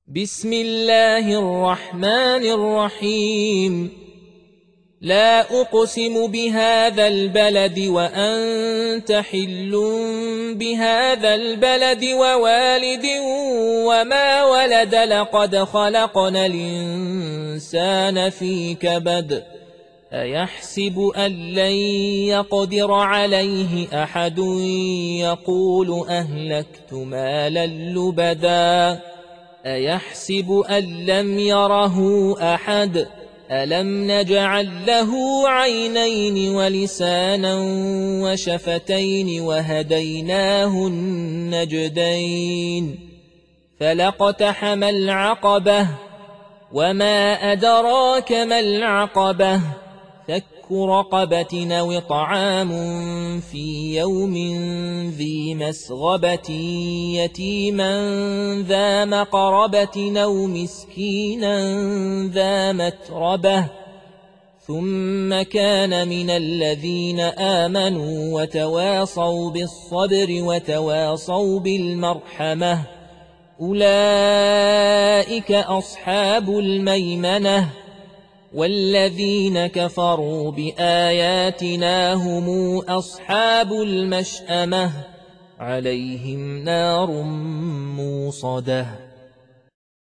بسم الله الرحمن الرحيم. لا أقسم بهذا البلد وأنت حل بهذا البلد ووالد وما ولد لقد خلقنا الإنسان في كبد أيحسب أن لن يقدر عليه أحد يقول أهلكت مالا لبدا أيحسب أن لم يره أحد ألم نجعل له عينين ولسانا وشفتين وهديناه النجدين فلاقتحم العقبة وما أدراك ما العقبة فك رقبة أو إطعام في يوم ذي مسغبة يتيما ذا مقربة أو مسكينا ذا متربة ثم كان من الذين آمنوا وتواصوا بالصبر وتواصوا بالمرحمة أولئك أصحاب الميمنة والذين كفروا بآياتنا هم أصحاب المشأمة عليهم نار موصدة